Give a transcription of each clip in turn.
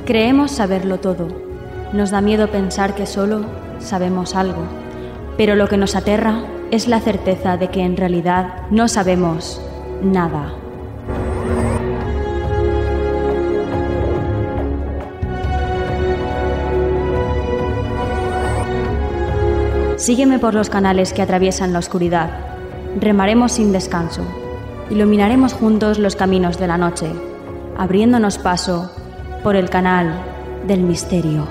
Creemos saberlo todo. Nos da miedo pensar que solo sabemos algo. Pero lo que nos aterra es la certeza de que en realidad no sabemos nada. Sígueme por los canales que atraviesan la oscuridad. Remaremos sin descanso. Iluminaremos juntos los caminos de la noche, abriéndonos paso por el canal del misterio.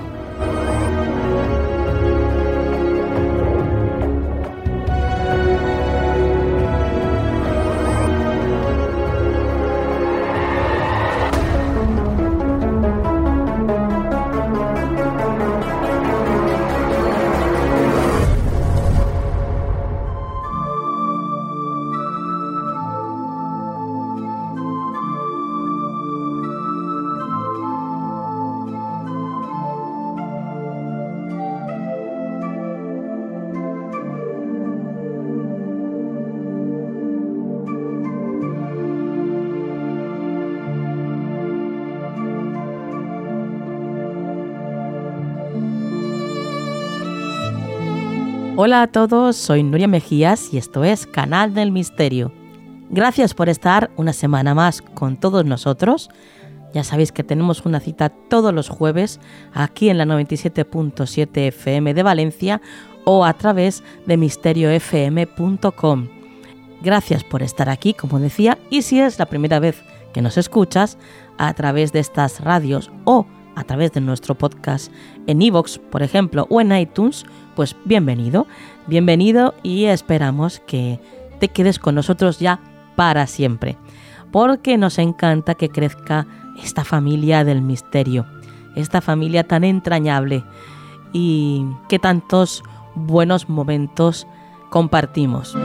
Hola a todos, soy Nuria Mejías y esto es Canal del Misterio. Gracias por estar una semana más con todos nosotros. Ya sabéis que tenemos una cita todos los jueves aquí en la 97.7 FM de Valencia o a través de misteriofm.com. Gracias por estar aquí, como decía, y si es la primera vez que nos escuchas a través de estas radios o a través de nuestro podcast en iVoox, por ejemplo, o en iTunes, pues bienvenido y esperamos que te quedes con nosotros ya para siempre, porque nos encanta que crezca esta familia del misterio, esta familia tan entrañable y que tantos buenos momentos compartimos.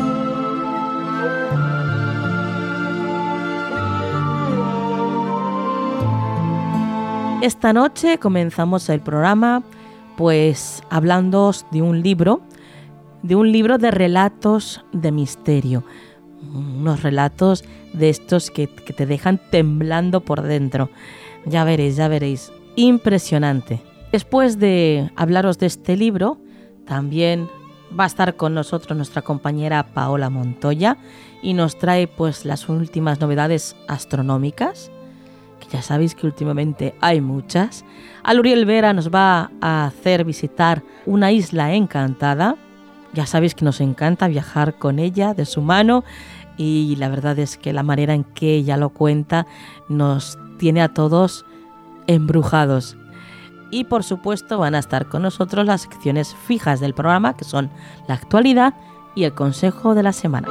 Esta noche comenzamos el programa pues hablando de un libro de relatos de misterio, unos relatos de estos que te dejan temblando por dentro. Ya veréis, impresionante. Después de hablaros de este libro, también va a estar con nosotros nuestra compañera Paola Montoya y nos trae pues las últimas novedades astronómicas. Ya sabéis que últimamente hay muchas. Aluriel Vera nos va a hacer visitar una isla encantada. Ya sabéis que nos encanta viajar con ella, de su mano, y la verdad es que la manera en que ella lo cuenta nos tiene a todos embrujados. Y por supuesto van a estar con nosotros las secciones fijas del programa, que son la actualidad y el consejo de la semana.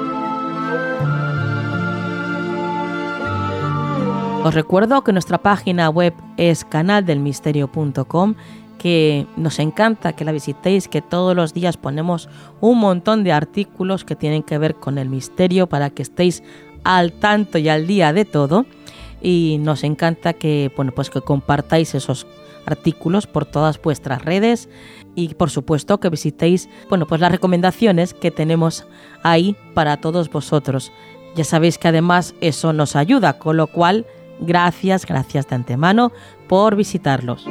Os recuerdo que nuestra página web es canaldelmisterio.com, que nos encanta que la visitéis, que todos los días ponemos un montón de artículos que tienen que ver con el misterio para que estéis al tanto y al día de todo. Y nos encanta que, que compartáis esos artículos por todas vuestras redes y por supuesto que visitéis las recomendaciones que tenemos ahí para todos vosotros. Ya sabéis que además eso nos ayuda, con lo cual gracias de antemano por visitarlos.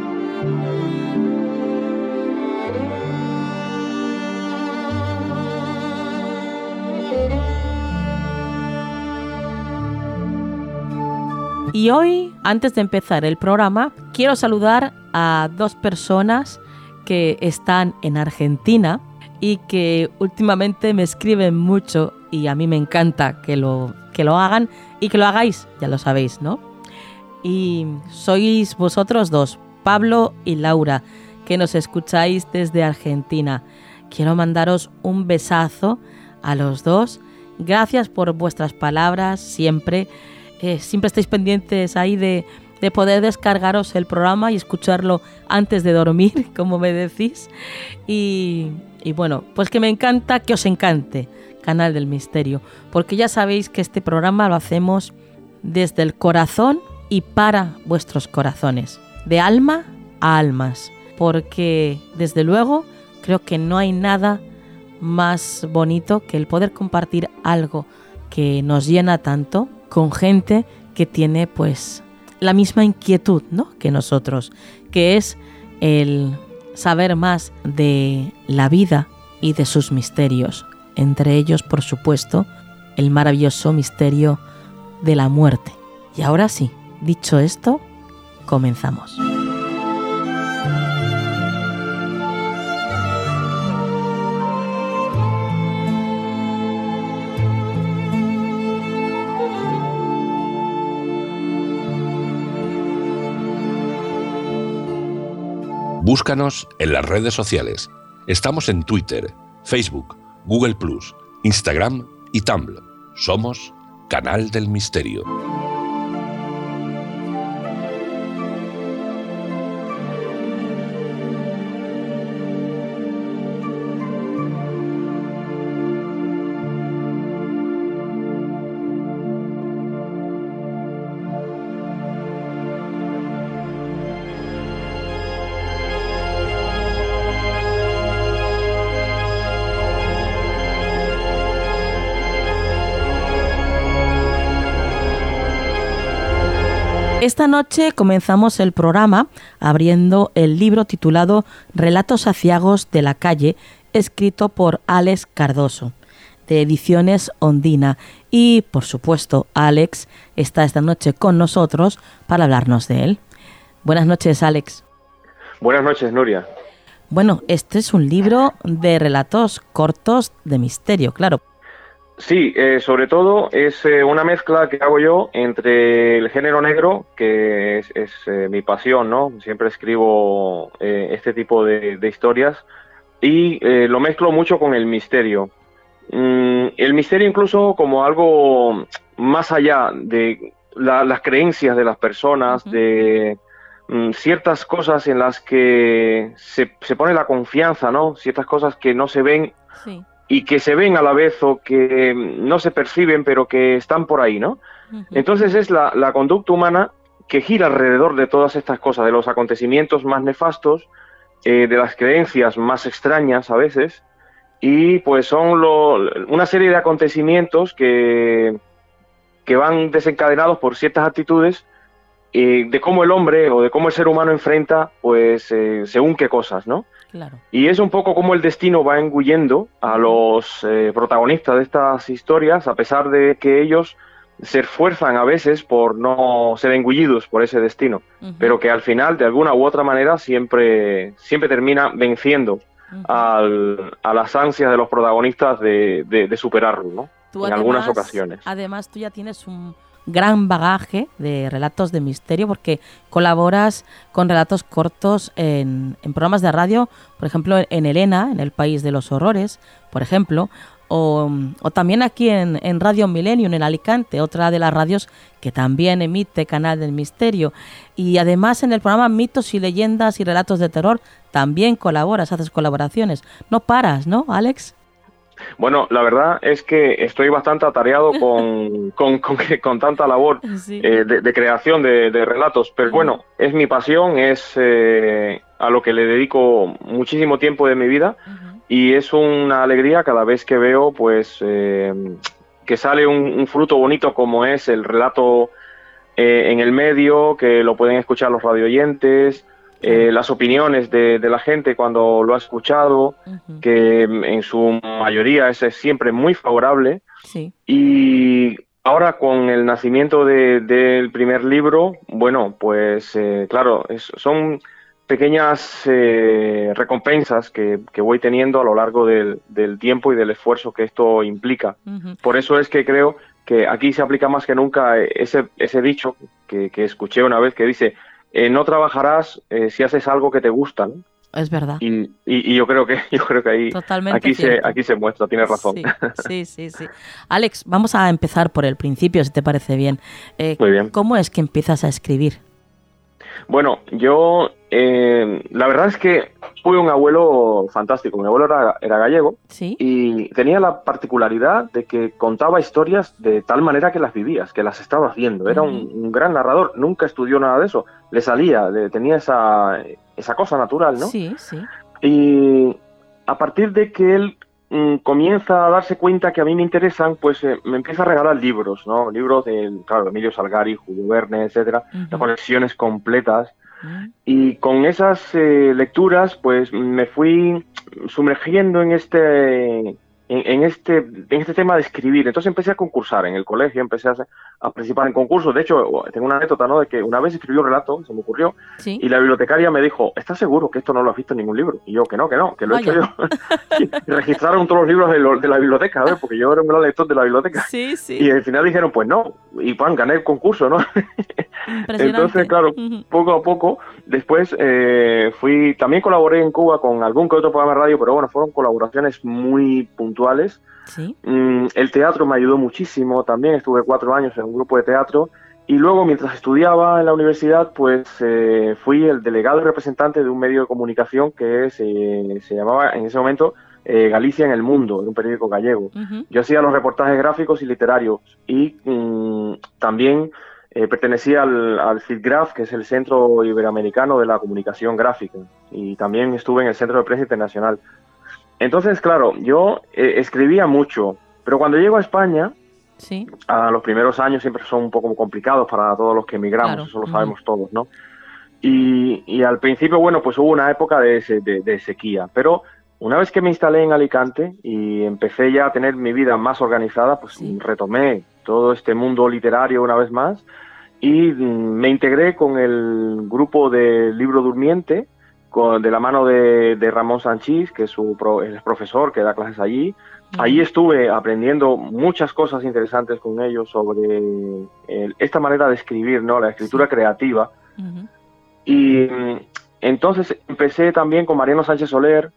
Y hoy, antes de empezar el programa, quiero saludar a dos personas que están en Argentina y que últimamente me escriben mucho y a mí me encanta que lo hagan y que lo hagáis, ya lo sabéis, ¿no? Y sois vosotros dos, Pablo y Laura, que nos escucháis desde Argentina. Quiero mandaros un besazo a los dos. Gracias por vuestras palabras, siempre estáis pendientes ahí de poder descargaros el programa y escucharlo antes de dormir, como me decís. Y bueno, pues que me encanta que os encante Canal del Misterio, porque ya sabéis que este programa lo hacemos desde el corazón y para vuestros corazones, de alma a almas, porque desde luego creo que no hay nada más bonito que el poder compartir algo que nos llena tanto con gente que tiene pues la misma inquietud, ¿no?, que nosotros, que es el saber más de la vida y de sus misterios, entre ellos, por supuesto, el maravilloso misterio de la muerte. Y ahora sí, dicho esto, comenzamos. Búscanos en las redes sociales. Estamos en Twitter, Facebook, Google+, Instagram y Tumblr. Somos Canal del Misterio. Esta noche comenzamos el programa abriendo el libro titulado Relatos aciagos de la calle, escrito por Alex Cardoso, de Ediciones Ondina. Y, por supuesto, Alex está esta noche con nosotros para hablarnos de él. Buenas noches, Alex. Buenas noches, Nuria. Bueno, este es un libro de relatos cortos de misterio, claro. Sí, sobre todo es una mezcla que hago yo entre el género negro, que es mi pasión, ¿no? Siempre escribo este tipo de historias, y lo mezclo mucho con el misterio. El misterio incluso como algo más allá de las creencias de las personas, de ciertas cosas en las que se pone la confianza, ¿no? Ciertas cosas que no se ven. Sí. Y que se ven a la vez o que no se perciben, pero que están por ahí, ¿no? Uh-huh. Entonces es la conducta humana que gira alrededor de todas estas cosas, de los acontecimientos más nefastos, de las creencias más extrañas a veces, y pues son una serie de acontecimientos que van desencadenados por ciertas actitudes de cómo el hombre o de cómo el ser humano enfrenta, pues, según qué cosas, ¿no? Claro. Y es un poco como el destino va engullendo a los protagonistas de estas historias, a pesar de que ellos se esfuerzan a veces por no ser engullidos por ese destino, pero que al final, de alguna u otra manera, siempre termina venciendo a las ansias de los protagonistas de superarlo, ¿no? Tú en algunas ocasiones. Además, tú ya tienes un gran bagaje de relatos de misterio, porque colaboras con relatos cortos en programas de radio, por ejemplo en Elena, en El País de los Horrores, por ejemplo, o también aquí en Radio Milenio, en Alicante, otra de las radios que también emite Canal del Misterio. Y además en el programa Mitos y Leyendas y Relatos de Terror también colaboras, haces colaboraciones. No paras, ¿no, Alex? Bueno, la verdad es que estoy bastante atareado con tanta labor sí. de creación de relatos, pero bueno, es mi pasión, es a lo que le dedico muchísimo tiempo de mi vida, y es una alegría cada vez que veo pues que sale un fruto bonito como es el relato en el medio, que lo pueden escuchar los radioyentes, las opiniones de la gente cuando lo ha escuchado, que en su mayoría es siempre muy favorable. Sí. Y ahora con el nacimiento del primer libro, bueno, pues claro, son pequeñas recompensas que voy teniendo a lo largo del tiempo y del esfuerzo que esto implica. Por eso es que creo que aquí se aplica más que nunca ese dicho que escuché una vez, que dice: no trabajarás si haces algo que te gusta, ¿no? Es verdad. Y yo creo que ahí aquí se muestra, tienes razón. Sí. Alex, vamos a empezar por el principio, si te parece bien. Muy bien. ¿Cómo es que empiezas a escribir? Bueno, yo la verdad es que tuve un abuelo fantástico. Mi abuelo era gallego. ¿Sí? Y tenía la particularidad de que contaba historias de tal manera que las vivías, que las estabas viendo. Era un gran narrador, nunca estudió nada de eso. Le salía, tenía esa cosa natural, ¿no? Sí. Y a partir de que él comienza a darse cuenta que a mí me interesan, pues me empieza a regalar libros, ¿no? Libros de, claro, Emilio Salgari, Julio Verne, etcétera, de colecciones completas. Y con esas lecturas, pues me fui sumergiendo en este tema de escribir. Entonces empecé a concursar en el colegio, empecé a participar en concursos. De hecho, tengo una anécdota, ¿no? De que una vez escribí un relato, se me ocurrió, ¿Sí? y la bibliotecaria me dijo, ¿estás seguro que esto no lo has visto en ningún libro? Y yo, que no, que lo he hecho yo. Y registraron todos los libros de la biblioteca, ¿ves? Porque yo era un gran lector de la biblioteca. Sí, sí. Y al final dijeron, pues no, y gané el concurso, ¿no? Entonces, claro, poco a poco, después también colaboré en Cuba con algún que otro programa de radio, pero bueno, fueron colaboraciones muy puntuales. ¿Sí? El teatro me ayudó muchísimo, también estuve 4 años en un grupo de teatro, y luego mientras estudiaba en la universidad, pues fui el delegado y representante de un medio de comunicación que se llamaba en ese momento Galicia en el Mundo, era un periódico gallego. Yo hacía los reportajes gráficos y literarios, y también pertenecía al CIDGRAF, que es el Centro Iberoamericano de la Comunicación Gráfica, y también estuve en el Centro de Prensa Internacional. Entonces, claro, yo escribía mucho, pero cuando llego a España, ¿sí? A los primeros años siempre son un poco complicados para todos los que emigramos, claro. Eso lo sabemos todos, ¿no? Y al principio, bueno, pues hubo una época de sequía, pero una vez que me instalé en Alicante y empecé ya a tener mi vida más organizada, pues sí, retomé todo este mundo literario una vez más y me integré con el grupo de Libro Durmiente, de la mano de Ramón Sanchís, que es el profesor que da clases allí. Allí estuve aprendiendo muchas cosas interesantes con ellos sobre esta manera de escribir, ¿no? La escritura creativa. Y entonces empecé también con Mariano Sánchez Soler,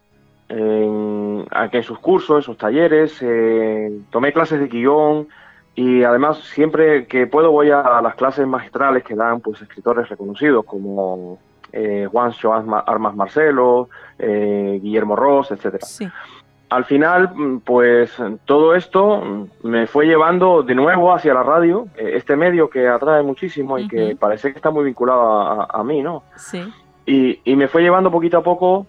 en sus cursos, en sus talleres, tomé clases de guión y además siempre que puedo voy a las clases magistrales que dan pues escritores reconocidos como Juancho Armas Marcelo, Guillermo Ross, etcétera. Sí. Al final, pues todo esto me fue llevando de nuevo hacia la radio, este medio que atrae muchísimo y que parece que está muy vinculado a mí, ¿no? Sí. Y me fue llevando poquito a poco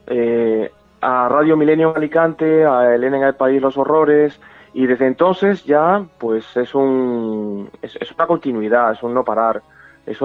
a Radio Milenio Alicante, a Elena en el País Los Horrores, y desde entonces ya pues es una continuidad, es un no parar, es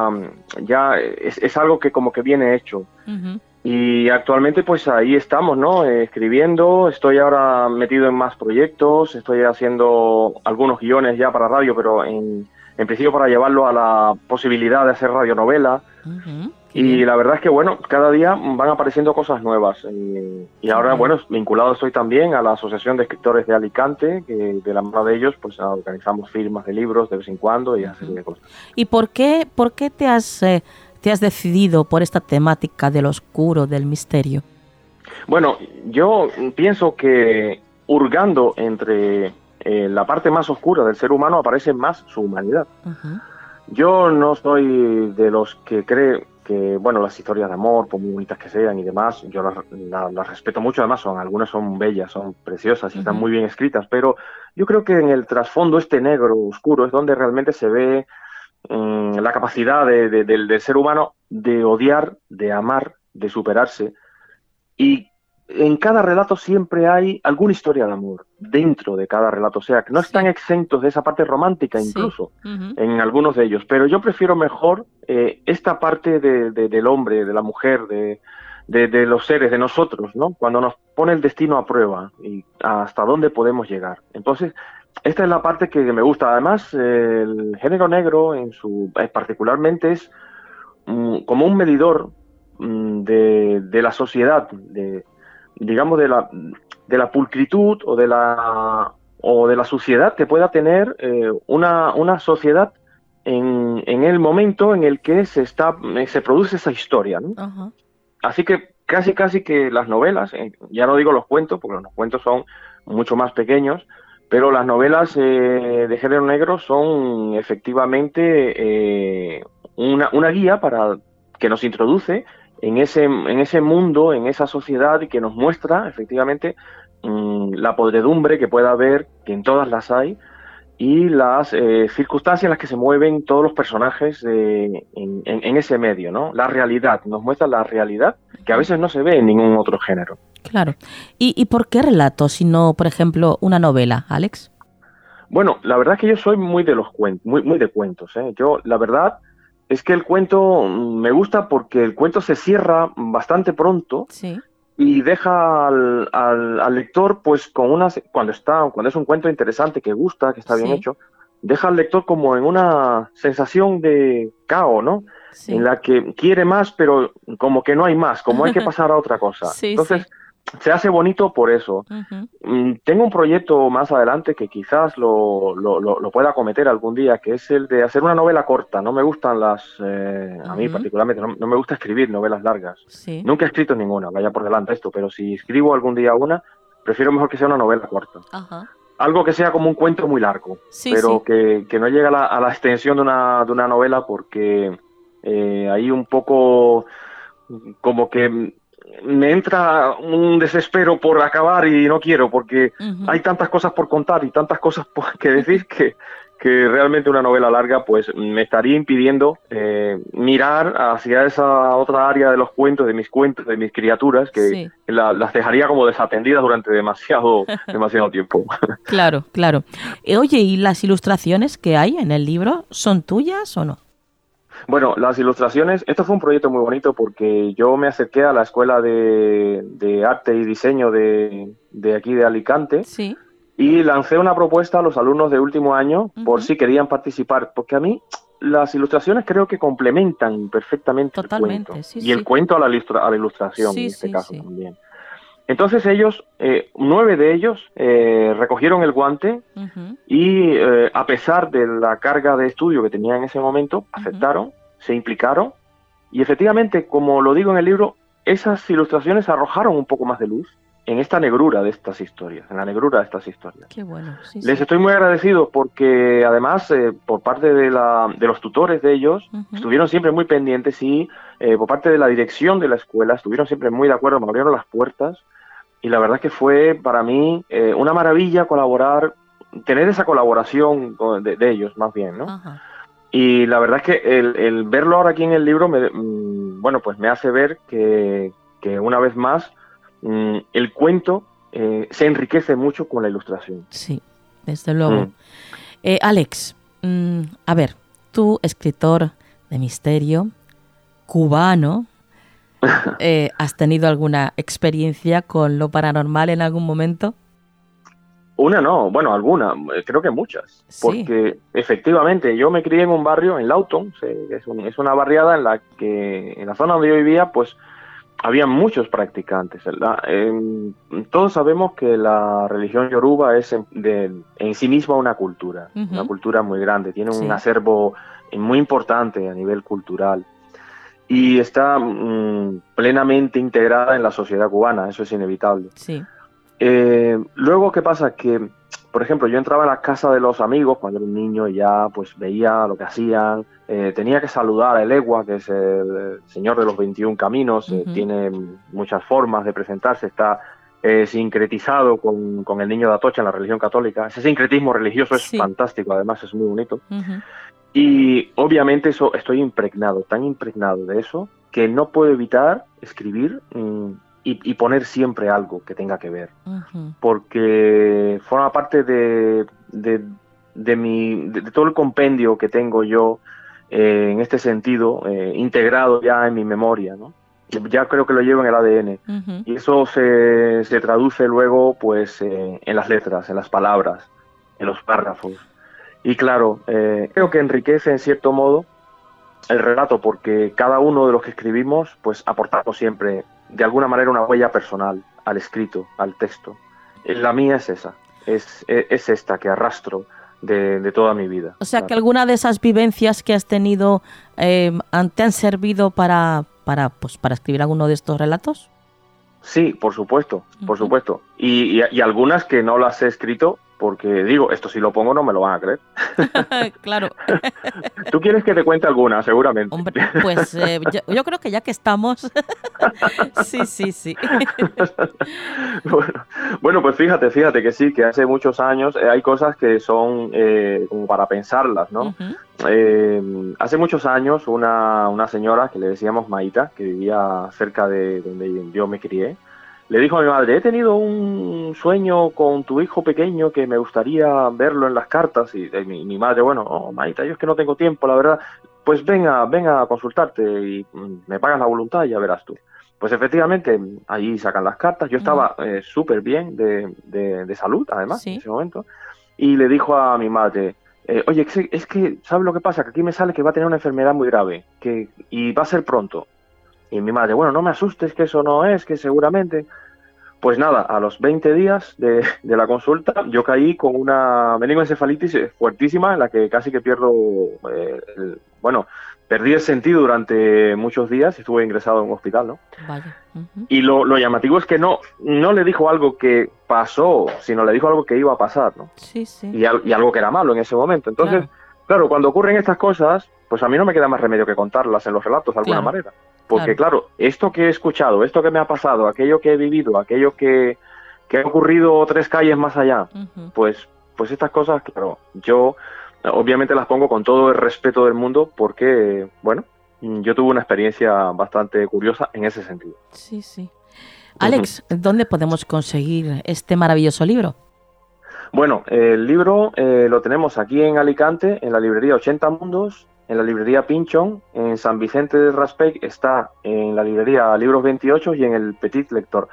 algo que como que viene hecho. Y actualmente pues ahí estamos, ¿no? Escribiendo, estoy ahora metido en más proyectos, estoy haciendo algunos guiones ya para radio, pero en principio para llevarlo a la posibilidad de hacer radionovela. Y la verdad es que, bueno, cada día van apareciendo cosas nuevas. Y ahora, bueno, vinculado estoy también a la Asociación de Escritores de Alicante, que de la mano de ellos pues organizamos firmas de libros de vez en cuando y así de cosas. ¿Y por qué te has decidido por esta temática del oscuro, del misterio? Bueno, yo pienso que hurgando entre la parte más oscura del ser humano aparece más su humanidad. Yo no soy de los que cree que, bueno, las historias de amor, por muy bonitas que sean y demás, yo las respeto mucho, además algunas son bellas, son preciosas y están muy bien escritas, pero yo creo que en el trasfondo negro, oscuro, es donde realmente se ve la capacidad del ser humano de odiar, de amar, de superarse. Y en cada relato siempre hay alguna historia de amor dentro de cada relato, o sea, que no están exentos de esa parte romántica incluso en algunos de ellos, pero yo prefiero mejor esta parte del hombre, de la mujer, de los seres, de nosotros, ¿no? Cuando nos pone el destino a prueba y hasta dónde podemos llegar. Entonces, esta es la parte que me gusta. Además, el género negro particularmente es como un medidor de la sociedad, digamos de la pulcritud o de la suciedad que pueda tener una sociedad en el momento en el que se produce esa historia, ¿no? Así que casi que las novelas, ya no digo los cuentos, porque los cuentos son mucho más pequeños, pero las novelas de género negro son efectivamente una guía para que nos introduce en ese mundo, en esa sociedad, y que nos muestra efectivamente la podredumbre que pueda haber, que en todas las hay, y las circunstancias en las que se mueven todos los personajes en ese medio, ¿no? La realidad, nos muestra la realidad que a veces no se ve en ningún otro género. Claro. ¿Y por qué relatos y no, por ejemplo, una novela, Alex? Bueno, la verdad es que yo soy muy de los cuentos, muy de cuentos, ¿eh? Yo, la verdad es que el cuento me gusta porque el cuento se cierra bastante pronto. Sí. Y deja al lector, pues, cuando es un cuento interesante, que gusta, que está bien hecho, deja al lector como en una sensación de caos, ¿no? Sí. En la que quiere más, pero como que no hay más, como hay que pasar a otra cosa. Entonces, se hace bonito por eso. Tengo un proyecto más adelante que quizás lo pueda acometer algún día, que es el de hacer una novela corta. No me gustan a mí particularmente, no me gusta escribir novelas largas. Sí. Nunca he escrito ninguna, vaya por delante esto, pero si escribo algún día una, prefiero mejor que sea una novela corta. Ajá. Algo que sea como un cuento muy largo, pero que no llegue a la extensión de una novela, porque ahí un poco como que me entra un desespero por acabar y no quiero, porque hay tantas cosas por contar y tantas cosas que decir que realmente una novela larga pues me estaría impidiendo mirar hacia esa otra área de los cuentos, de mis criaturas, que las dejaría como desatendidas durante demasiado tiempo. Claro. Oye, ¿y las ilustraciones que hay en el libro son tuyas o no? Bueno, las ilustraciones, esto fue un proyecto muy bonito porque yo me acerqué a la Escuela de Arte y Diseño de aquí de Alicante y lancé una propuesta a los alumnos de último año por si querían participar, porque a mí las ilustraciones creo que complementan perfectamente el cuento y el cuento a la ilustración en este caso también. Entonces ellos, 9 de ellos recogieron el guante y a pesar de la carga de estudio que tenía en ese momento, aceptaron, se implicaron y efectivamente, como lo digo en el libro, esas ilustraciones arrojaron un poco más de luz en esta negrura de estas historias, en la negrura de estas historias. Qué bueno. Les estoy muy agradecido porque además por parte de los tutores de ellos estuvieron siempre muy pendientes y por parte de la dirección de la escuela estuvieron siempre muy de acuerdo, me abrieron las puertas. Y la verdad es que fue para mí una maravilla tener esa colaboración de ellos, más bien, ¿no? Ajá. Y la verdad es que el verlo ahora aquí en el libro, pues me hace ver que una vez más el cuento se enriquece mucho con la ilustración. Sí, desde luego. Alex, a ver, tú, escritor de misterio, cubano, ¿has tenido alguna experiencia con lo paranormal en algún momento? Una no, bueno, alguna, creo que muchas, porque efectivamente yo me crié en un barrio, en Lawton, es una barriada en la zona donde yo vivía, pues había muchos practicantes. Todos sabemos que la religión yoruba es en sí misma una cultura muy grande, tiene un acervo muy importante a nivel cultural. Y está plenamente integrada en la sociedad cubana, eso es inevitable. Sí. Luego, ¿qué pasa? Que, por ejemplo, yo entraba a la casa de los amigos cuando era un niño y ya pues veía lo que hacían. Tenía que saludar a El Egua, que es el señor de los 21 caminos. Tiene muchas formas de presentarse. Está sincretizado con el niño de Atocha en la religión católica. Ese sincretismo religioso es fantástico, además es muy bonito. Y obviamente estoy tan impregnado de eso, que no puedo evitar escribir y poner siempre algo que tenga que ver. Porque forma parte de todo el compendio que tengo yo en este sentido, integrado ya en mi memoria, ¿no? Ya creo que lo llevo en el ADN. Y eso se traduce luego pues en las letras, en las palabras, en los párrafos. Y claro, creo que enriquece en cierto modo el relato, porque cada uno de los que escribimos pues aportamos siempre de alguna manera una huella personal al escrito, al texto. La mía es esa, es esta que arrastro de toda mi vida. O sea, que alguna de esas vivencias que has tenido te han servido para escribir alguno de estos relatos. Sí, por supuesto, por supuesto. Y algunas que no las he escrito porque digo, esto si lo pongo no me lo van a creer. Claro. ¿Tú quieres que te cuente alguna, seguramente? Hombre, pues yo creo que ya que estamos... Sí. Bueno, pues fíjate que sí, que hace muchos años hay cosas que son como para pensarlas, ¿no? Uh-huh. Hace muchos años una señora que le decíamos Maita, que vivía cerca de donde yo me crié, le dijo a mi madre: he tenido un sueño con tu hijo pequeño que me gustaría verlo en las cartas. Y mi madre, bueno, Maita, yo es que no tengo tiempo, la verdad. Pues ven a consultarte y me pagas la voluntad y ya verás tú. Pues efectivamente, allí sacan las cartas. Yo estaba súper bien de salud, además, Sí. en ese momento. Y le dijo a mi madre: oye, es que, ¿sabes lo que pasa? Que aquí me sale que va a tener una enfermedad muy grave y va a ser pronto. Y mi madre: bueno, no me asustes, que eso no es, que seguramente... Pues nada, a los 20 días de la consulta yo caí con una meningoencefalitis fuertísima en la que casi que pierdo, perdí el sentido durante muchos días y estuve ingresado en un hospital, ¿no? Vaya. Uh-huh. Y lo llamativo es que no le dijo algo que pasó, sino le dijo algo que iba a pasar, ¿no? Sí. Y algo que era malo en ese momento. Entonces, claro, cuando ocurren estas cosas, pues a mí no me queda más remedio que contarlas en los relatos de alguna manera. Porque claro, esto que he escuchado, esto que me ha pasado, aquello que he vivido, aquello que ha ocurrido 3 calles más allá, Uh-huh. pues estas cosas, claro, yo obviamente las pongo con todo el respeto del mundo porque, bueno, yo tuve una experiencia bastante curiosa en ese sentido. Sí. Alex, ¿dónde podemos conseguir este maravilloso libro? Bueno, el libro lo tenemos aquí en Alicante, en la librería 80 Mundos, en la librería Pinchón, en San Vicente del Raspeig, está en la librería Libros 28 y en el Petit Lector.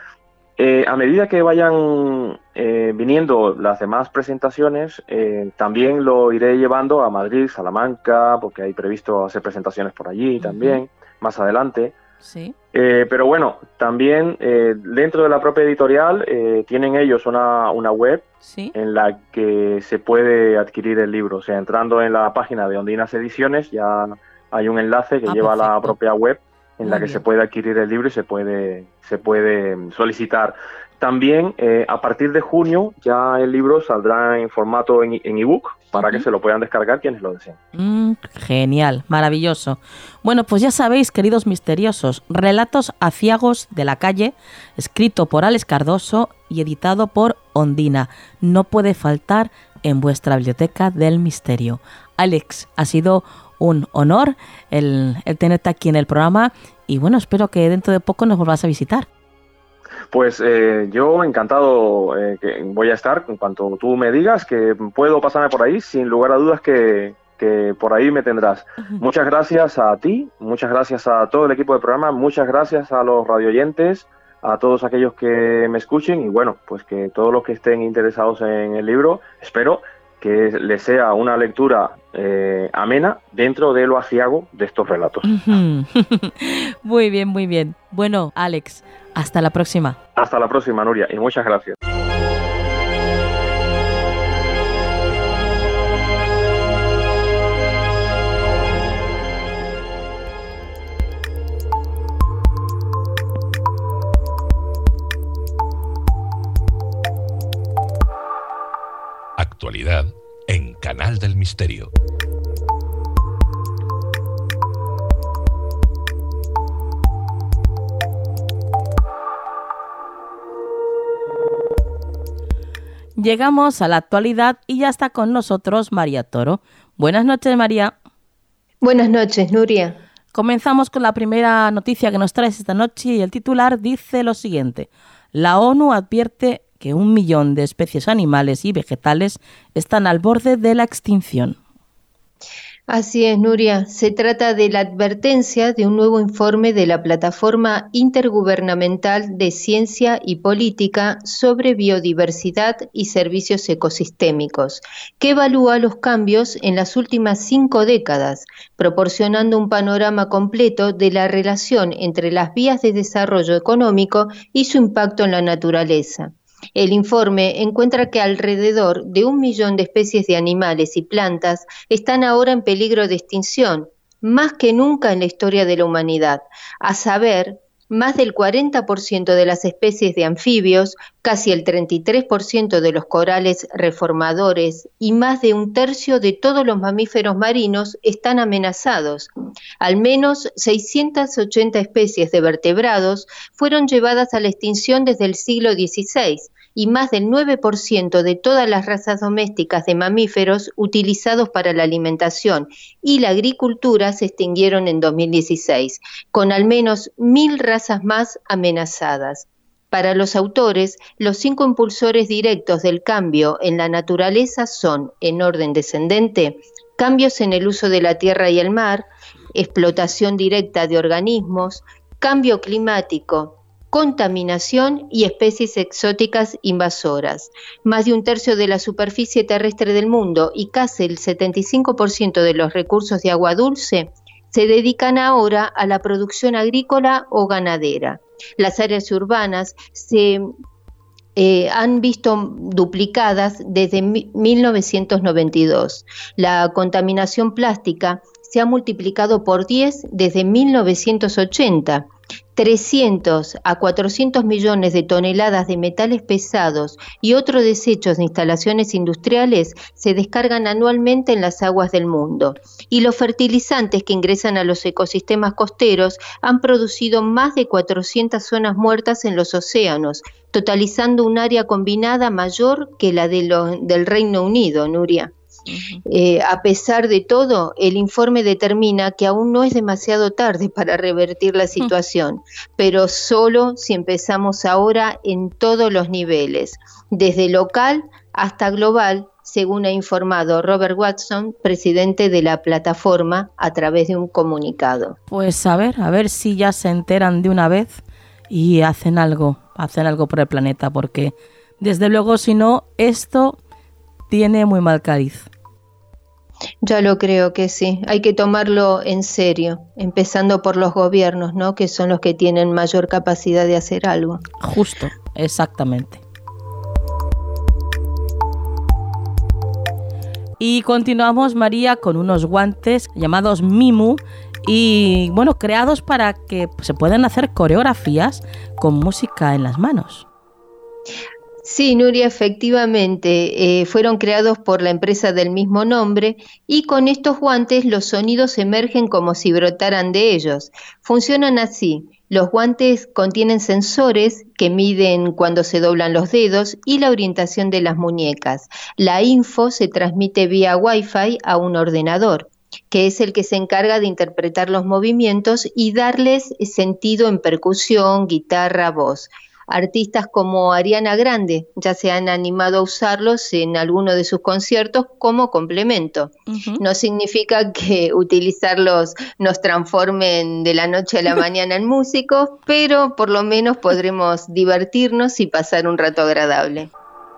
A medida que vayan viniendo las demás presentaciones, también lo iré llevando a Madrid, Salamanca, porque hay previsto hacer presentaciones por allí también, más adelante. Sí. Pero bueno, también dentro de la propia editorial tienen ellos una web en la que se puede adquirir el libro. O sea, entrando en la página de Ondinas Ediciones ya hay un enlace que lleva a la propia web en la que se puede adquirir el libro y se puede solicitar. También a partir de junio ya el libro saldrá en formato en ebook para que se lo puedan descargar quienes lo deseen. Genial, maravilloso. Bueno, pues ya sabéis, queridos misteriosos, Relatos aciagos de la calle, escrito por Alex Cardoso y editado por Ondina. No puede faltar en vuestra biblioteca del misterio. Alex, ha sido un honor el tenerte aquí en el programa y bueno, espero que dentro de poco nos vuelvas a visitar. Pues yo encantado que voy a estar en cuanto tú me digas que puedo pasarme por ahí, sin lugar a dudas que por ahí me tendrás. Muchas gracias a ti, muchas gracias a todo el equipo del programa, muchas gracias a los radioyentes, a todos aquellos que me escuchen y bueno, pues que todos los que estén interesados en el libro, espero que les sea una lectura amena dentro de lo aciago de estos relatos. Muy bien, muy bien. Bueno, Alex, hasta la próxima. Hasta la próxima, Nuria, y muchas gracias. Actualidad en Canal del Misterio. Llegamos a la actualidad y ya está con nosotros María Toro. Buenas noches, María. Buenas noches, Nuria. Comenzamos con la primera noticia que nos traes esta noche y el titular dice lo siguiente. La ONU advierte que 1 millón de especies animales y vegetales están al borde de la extinción. Así es, Nuria. Se trata de la advertencia de un nuevo informe de la Plataforma Intergubernamental de Ciencia y Política sobre Biodiversidad y Servicios Ecosistémicos, que evalúa los cambios en las últimas 5 décadas, proporcionando un panorama completo de la relación entre las vías de desarrollo económico y su impacto en la naturaleza. El informe encuentra que alrededor de 1 millón de especies de animales y plantas están ahora en peligro de extinción, más que nunca en la historia de la humanidad, a saber, más del 40% de las especies de anfibios, casi el 33% de los corales reformadores y más de un tercio de todos los mamíferos marinos están amenazados. Al menos 680 especies de vertebrados fueron llevadas a la extinción desde el siglo XVI y más del 9% de todas las razas domésticas de mamíferos utilizados para la alimentación y la agricultura se extinguieron en 2016, con al menos 1.000 razas más amenazadas. Para los autores, los 5 impulsores directos del cambio en la naturaleza son, en orden descendente, cambios en el uso de la tierra y el mar, explotación directa de organismos, cambio climático, contaminación y especies exóticas invasoras. Más de un tercio de la superficie terrestre del mundo y casi el 75% de los recursos de agua dulce se dedican ahora a la producción agrícola o ganadera. Las áreas urbanas se han visto duplicadas desde 1992. La contaminación plástica se ha multiplicado por 10 desde 1980. 300 a 400 millones de toneladas de metales pesados y otros desechos de instalaciones industriales se descargan anualmente en las aguas del mundo. Y los fertilizantes que ingresan a los ecosistemas costeros han producido más de 400 zonas muertas en los océanos, totalizando un área combinada mayor que la del Reino Unido, Nuria. A pesar de todo, el informe determina que aún no es demasiado tarde para revertir la situación, pero solo si empezamos ahora en todos los niveles, desde local hasta global, según ha informado Robert Watson, presidente de la plataforma, a través de un comunicado. Pues a ver si ya se enteran de una vez y hacen algo por el planeta, porque desde luego si no, esto tiene muy mal cariz. Ya lo creo que sí, hay que tomarlo en serio, empezando por los gobiernos, ¿no? Que son los que tienen mayor capacidad de hacer algo. Justo, exactamente. Y continuamos, María, con unos guantes llamados Mimu y, bueno, creados para que se puedan hacer coreografías con música en las manos. Sí, Nuria, efectivamente, fueron creados por la empresa del mismo nombre y con estos guantes los sonidos emergen como si brotaran de ellos. Funcionan así. Los guantes contienen sensores que miden cuando se doblan los dedos y la orientación de las muñecas. La info se transmite vía Wi-Fi a un ordenador, que es el que se encarga de interpretar los movimientos y darles sentido en percusión, guitarra, voz. Artistas como Ariana Grande ya se han animado a usarlos en alguno de sus conciertos como complemento. No significa que utilizarlos nos transformen de la noche a la mañana en músicos, pero por lo menos podremos divertirnos y pasar un rato agradable.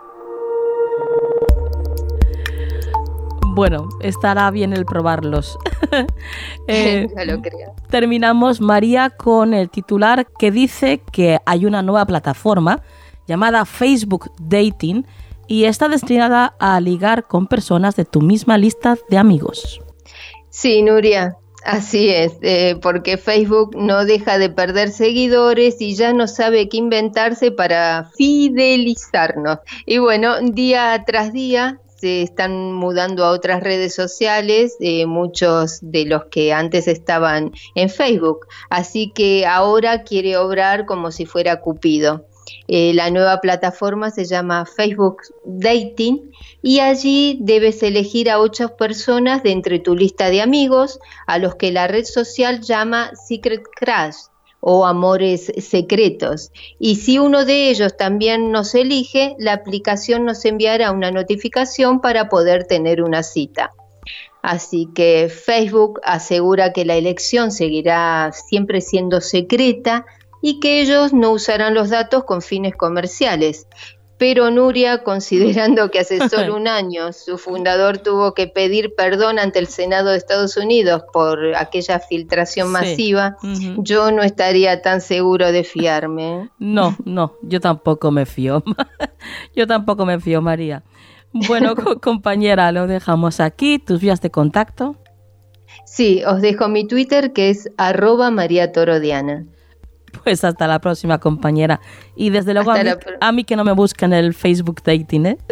Bueno, estará bien el probarlos. Ya lo creo. Terminamos, María, con el titular que dice que hay una nueva plataforma llamada Facebook Dating y está destinada a ligar con personas de tu misma lista de amigos. Sí, Nuria, así es, porque Facebook no deja de perder seguidores y ya no sabe qué inventarse para fidelizarnos. Y bueno, día tras día se están mudando a otras redes sociales, muchos de los que antes estaban en Facebook, así que ahora quiere obrar como si fuera Cupido. La nueva plataforma se llama Facebook Dating y allí debes elegir a 8 personas de entre tu lista de amigos, a los que la red social llama Secret Crush o amores secretos. Y si uno de ellos también nos elige, la aplicación nos enviará una notificación para poder tener una cita. Así que Facebook asegura que la elección seguirá siempre siendo secreta y que ellos no usarán los datos con fines comerciales. Pero Nuria, considerando que hace solo un año su fundador tuvo que pedir perdón ante el Senado de Estados Unidos por aquella filtración masiva, yo no estaría tan seguro de fiarme. No, yo tampoco me fío. Yo tampoco me fío, María. Bueno, compañera, lo dejamos aquí. ¿Tus vías de contacto? Sí, os dejo mi Twitter, que es @mariatorodiana. Pues hasta la próxima, compañera. Y desde luego a mí que no me busquen en el Facebook Dating, ¿eh?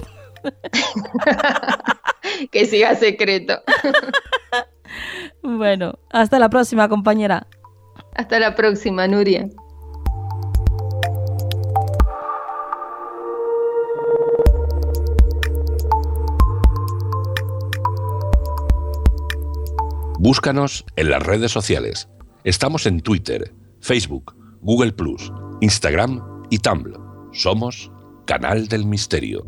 Que siga secreto. Bueno, hasta la próxima, compañera. Hasta la próxima, Nuria. Búscanos en las redes sociales. Estamos en Twitter, Facebook, Google+, Instagram y Tumblr. Somos Canal del Misterio.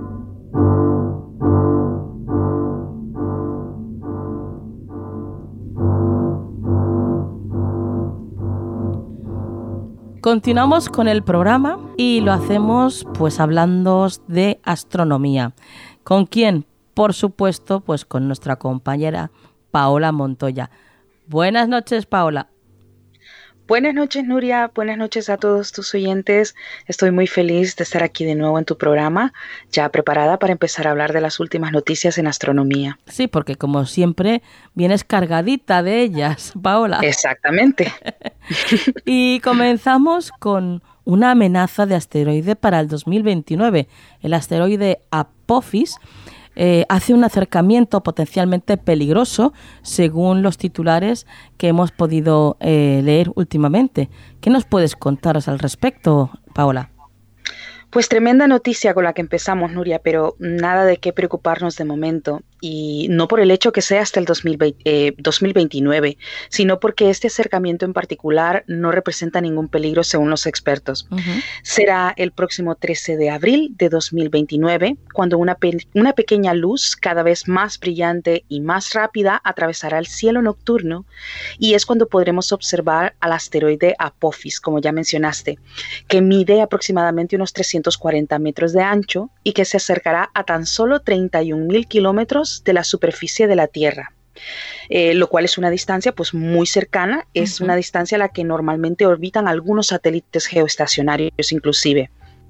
Continuamos con el programa y lo hacemos pues hablando de astronomía. ¿Con quién? Por supuesto, pues con nuestra compañera Paola Montoya. Buenas noches, Paola. Buenas noches, Nuria. Buenas noches a todos tus oyentes. Estoy muy feliz de estar aquí de nuevo en tu programa, ya preparada para empezar a hablar de las últimas noticias en astronomía. Sí, porque como siempre vienes cargadita de ellas, Paola. Exactamente. Y comenzamos con una amenaza de asteroide para el 2029. El asteroide Apophis hace un acercamiento potencialmente peligroso, según los titulares que hemos podido leer últimamente. ¿Qué nos puedes contaros al respecto, Paola? Pues tremenda noticia con la que empezamos, Nuria, pero nada de qué preocuparnos de momento. Y no por el hecho que sea hasta el 2029, sino porque este acercamiento en particular no representa ningún peligro según los expertos. Será el próximo 13 de abril de 2029, cuando una pequeña luz cada vez más brillante y más rápida atravesará el cielo nocturno, y es cuando podremos observar al asteroide Apophis, como ya mencionaste, que mide aproximadamente unos 340 metros de ancho y que se acercará a tan solo 31.000 kilómetros de la superficie de la Tierra, lo cual es una distancia pues muy cercana, es una distancia a la que normalmente orbitan algunos satélites geoestacionarios inclusive.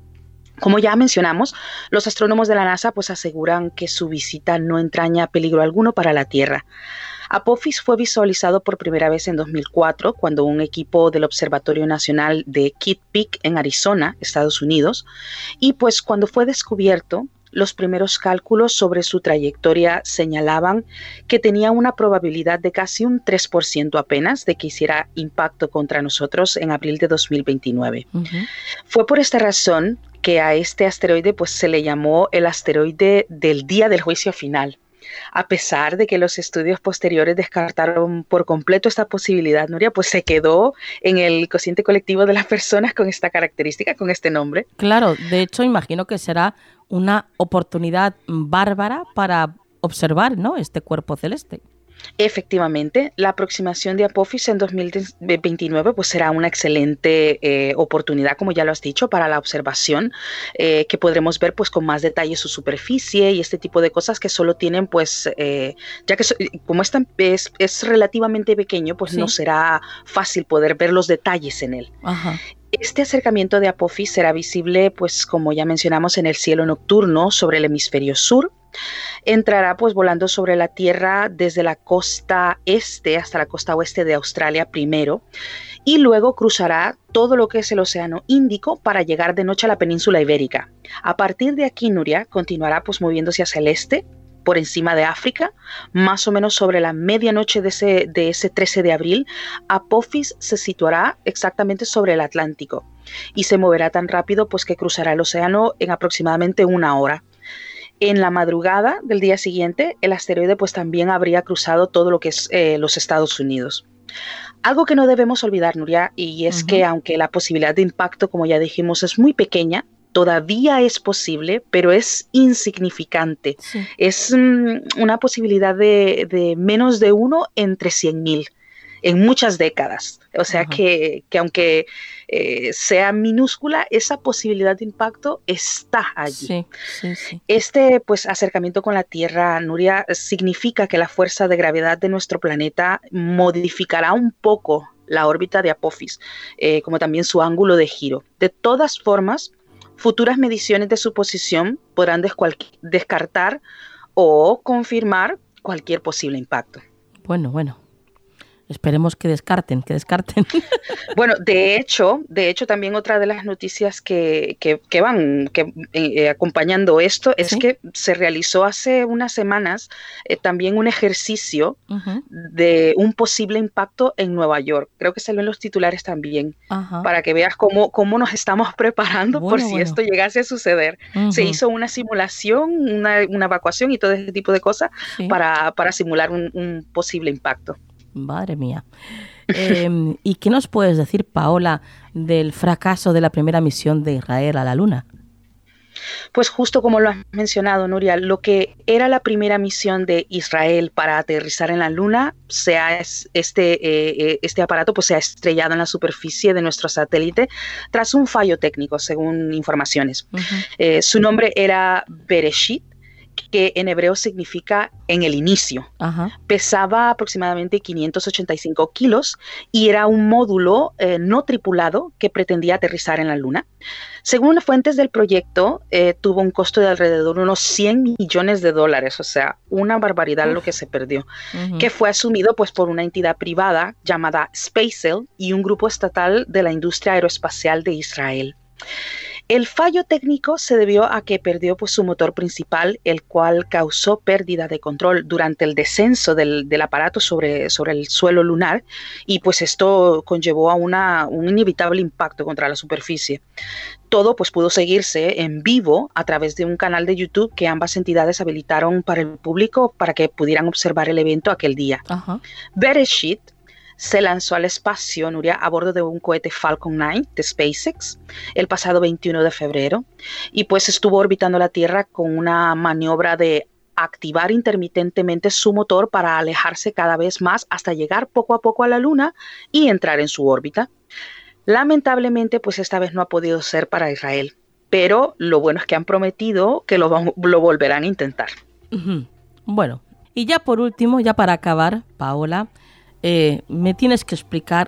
Como ya mencionamos, los astrónomos de la NASA pues aseguran que su visita no entraña peligro alguno para la Tierra. Apophis fue visualizado por primera vez en 2004, cuando un equipo del Observatorio Nacional de Kitt Peak en Arizona, Estados Unidos, y pues cuando fue descubierto, los primeros cálculos sobre su trayectoria señalaban que tenía una probabilidad de casi un 3% apenas de que hiciera impacto contra nosotros en abril de 2029. Fue por esta razón que a este asteroide pues, se le llamó el asteroide del día del juicio final. A pesar de que los estudios posteriores descartaron por completo esta posibilidad, Nuria, pues se quedó en el cociente colectivo de las personas con esta característica, con este nombre. Claro, de hecho imagino que será una oportunidad bárbara para observar, ¿no?, este cuerpo celeste. Efectivamente, la aproximación de Apophis en 2029 pues será una excelente oportunidad, como ya lo has dicho, para la observación, que podremos ver pues con más detalle su superficie y este tipo de cosas que solo tienen pues, ya que como es relativamente pequeño, pues sí, no será fácil poder ver los detalles en él. Ajá. Este acercamiento de Apophis será visible, pues como ya mencionamos, en el cielo nocturno sobre el hemisferio sur. Entrará pues volando sobre la Tierra desde la costa este hasta la costa oeste de Australia primero, y luego cruzará todo lo que es el Océano Índico para llegar de noche a la península ibérica. A partir de aquí, Nuria, continuará pues moviéndose hacia el este, por encima de África, más o menos sobre la medianoche de ese 13 de abril, Apophis se situará exactamente sobre el Atlántico y se moverá tan rápido pues que cruzará el océano en aproximadamente una hora. En la madrugada del día siguiente, el asteroide pues también habría cruzado todo lo que es los Estados Unidos. Algo que no debemos olvidar, Nuria, y es que aunque la posibilidad de impacto, como ya dijimos, es muy pequeña, todavía es posible, pero es insignificante. Sí. Es una posibilidad de menos de 1 entre 100.000 en muchas décadas. O sea que aunque sea minúscula, esa posibilidad de impacto está allí. Sí, sí, sí. Este pues, acercamiento con la Tierra, Nuria, significa que la fuerza de gravedad de nuestro planeta modificará un poco la órbita de Apophis, como también su ángulo de giro. De todas formas, futuras mediciones de su posición podrán descartar o confirmar cualquier posible impacto. Bueno. Esperemos que descarten. Bueno, de hecho, también otra de las noticias que van acompañando esto es que se realizó hace unas semanas también un ejercicio de un posible impacto en Nueva York. Creo que salió en los titulares también, para que veas cómo nos estamos preparando por si esto llegase a suceder. Se hizo una simulación, una evacuación y todo ese tipo de cosas para simular un posible impacto. Madre mía. ¿Y qué nos puedes decir, Paola, del fracaso de la primera misión de Israel a la Luna? Pues justo como lo has mencionado, Nuria, lo que era la primera misión de Israel para aterrizar en la Luna, este aparato pues se ha estrellado en la superficie de nuestro satélite tras un fallo técnico, según informaciones. Su nombre era Bereshit, que en hebreo significa en el inicio. Pesaba aproximadamente 585 kilos y era un módulo no tripulado que pretendía aterrizar en la Luna. Según las fuentes del proyecto, tuvo un costo de alrededor de unos $100 millones, o sea, una barbaridad lo que se perdió, que fue asumido pues por una entidad privada llamada SpaceX y un grupo estatal de la industria aeroespacial de Israel. El fallo técnico se debió a que perdió pues, su motor principal, el cual causó pérdida de control durante el descenso del aparato sobre el suelo lunar, y pues esto conllevó a un inevitable impacto contra la superficie. Todo pues pudo seguirse en vivo a través de un canal de YouTube que ambas entidades habilitaron para el público para que pudieran observar el evento aquel día. Bereshit se lanzó al espacio, Nuria, a bordo de un cohete Falcon 9 de SpaceX el pasado 21 de febrero y pues estuvo orbitando la Tierra con una maniobra de activar intermitentemente su motor para alejarse cada vez más hasta llegar poco a poco a la Luna y entrar en su órbita. Lamentablemente, pues esta vez no ha podido ser para Israel, pero lo bueno es que han prometido que lo volverán a intentar. Bueno, y ya por último, ya para acabar, Paola, nos tienes que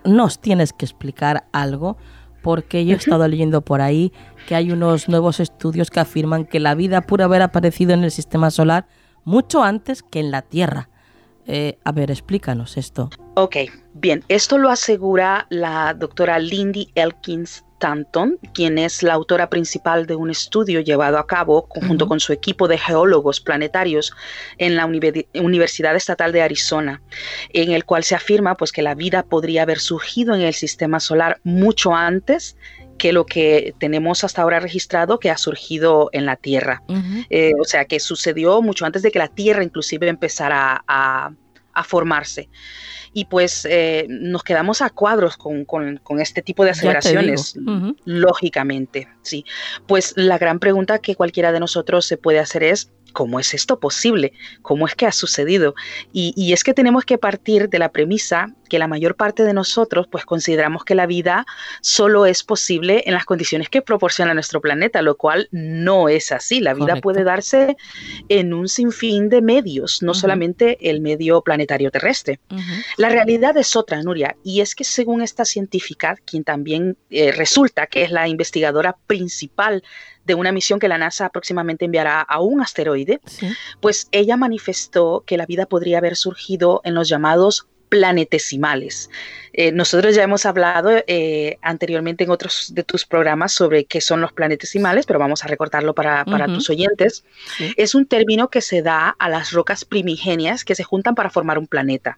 explicar algo, porque yo he estado leyendo por ahí que hay unos nuevos estudios que afirman que la vida pudo haber aparecido en el sistema solar mucho antes que en la Tierra. A ver, explícanos esto. Ok, bien, esto lo asegura la doctora Lindy Elkins Stanton, quien es la autora principal de un estudio llevado a cabo junto con su equipo de geólogos planetarios en la Universidad Estatal de Arizona, en el cual se afirma pues, que la vida podría haber surgido en el sistema solar mucho antes que lo que tenemos hasta ahora registrado que ha surgido en la Tierra. O sea, que sucedió mucho antes de que la Tierra inclusive empezara a formarse. Y pues nos quedamos a cuadros con este tipo de aseveraciones, lógicamente, sí. Pues la gran pregunta que cualquiera de nosotros se puede hacer es, ¿cómo es esto posible? ¿Cómo es que ha sucedido? Y es que tenemos que partir de la premisa que la mayor parte de nosotros pues consideramos que la vida solo es posible en las condiciones que proporciona nuestro planeta, lo cual no es así. La vida puede darse en un sinfín de medios, no solamente el medio planetario terrestre. La realidad es otra, Nuria, y es que según esta científica, quien también resulta que es la investigadora principal de una misión que la NASA próximamente enviará a un asteroide, pues ella manifestó que la vida podría haber surgido en los llamados planetesimales. Nosotros ya hemos hablado anteriormente en otros de tus programas sobre qué son los planetesimales, pero vamos a recordarlo para tus oyentes. Es un término que se da a las rocas primigenias que se juntan para formar un planeta.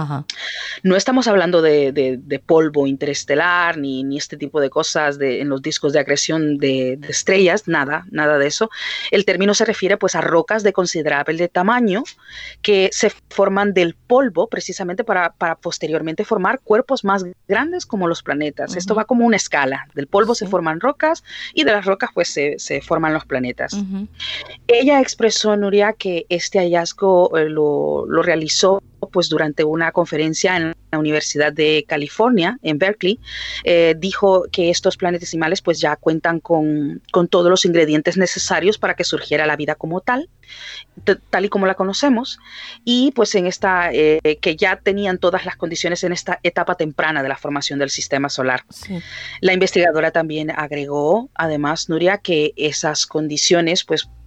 No estamos hablando de polvo interestelar ni este tipo de cosas en los discos de acreción de estrellas, nada de eso. El término se refiere pues a rocas de considerable tamaño que se forman del polvo precisamente para posteriormente formar cuerpos más grandes como los planetas. Esto va como una escala. Del polvo se forman rocas y de las rocas pues se forman los planetas. Ella expresó, Nuria, que este hallazgo lo realizó pues durante una conferencia en la Universidad de California, en Berkeley. Dijo que estos planetesimales pues ya cuentan con todos los ingredientes necesarios para que surgiera la vida como tal y como la conocemos, y pues en esta que ya tenían todas las condiciones en esta etapa temprana de la formación del sistema solar. La investigadora también agregó, además, Nuria, que esas condiciones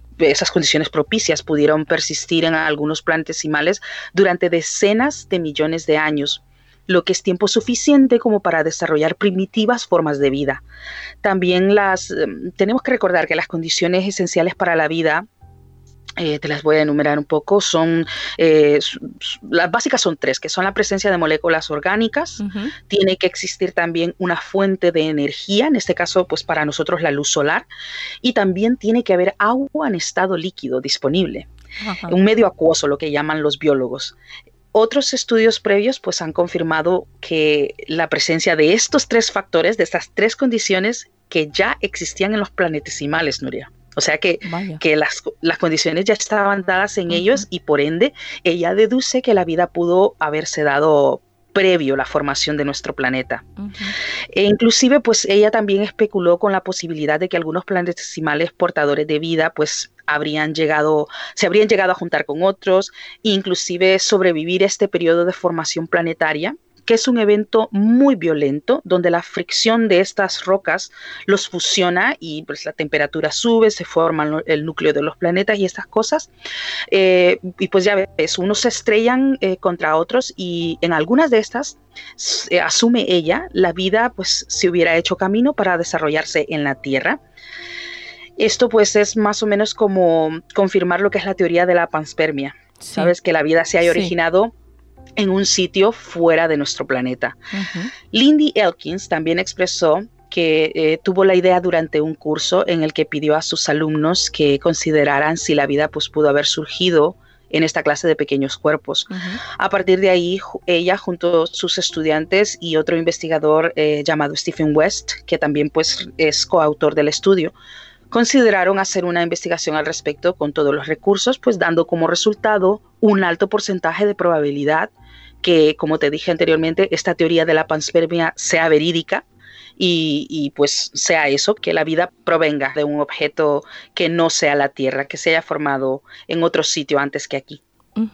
propicias pudieron persistir en algunos planetesimales durante decenas de millones de años. lo que es tiempo suficiente como para desarrollar primitivas formas de vida. También tenemos que recordar que las condiciones esenciales para la vida, te las voy a enumerar un poco, las básicas son 3, que son la presencia de moléculas orgánicas, tiene que existir también una fuente de energía, en este caso pues para nosotros la luz solar, y también tiene que haber agua en estado líquido disponible, un medio acuoso, lo que llaman los biólogos. Otros estudios previos pues han confirmado que la presencia de estos 3 factores, de estas 3 condiciones que ya existían en los planetesimales, Nuria. O sea que las condiciones ya estaban dadas en ellos y por ende ella deduce que la vida pudo haberse dado previo a la formación de nuestro planeta. E inclusive pues ella también especuló con la posibilidad de que algunos planetesimales portadores de vida pues se habrían llegado a juntar con otros e inclusive sobrevivir este periodo de formación planetaria, que es un evento muy violento donde la fricción de estas rocas los fusiona y pues la temperatura sube, se forma el núcleo de los planetas y estas cosas. Y pues ya ves, unos se estrellan contra otros y en algunas de estas asume ella, la vida pues se hubiera hecho camino para desarrollarse en la Tierra. Esto pues es más o menos como confirmar lo que es la teoría de la panspermia. Sí. Sabes que la vida se haya originado en un sitio fuera de nuestro planeta. Lindy Elkins también expresó que tuvo la idea durante un curso en el que pidió a sus alumnos que consideraran si la vida pues, pudo haber surgido en esta clase de pequeños cuerpos. A partir de ahí, ella junto a sus estudiantes y otro investigador llamado Stephen West, que también pues, es coautor del estudio, consideraron hacer una investigación al respecto con todos los recursos, pues dando como resultado un alto porcentaje de probabilidad que, como te dije anteriormente, esta teoría de la panspermia sea verídica y pues sea eso, que la vida provenga de un objeto que no sea la Tierra, que se haya formado en otro sitio antes que aquí.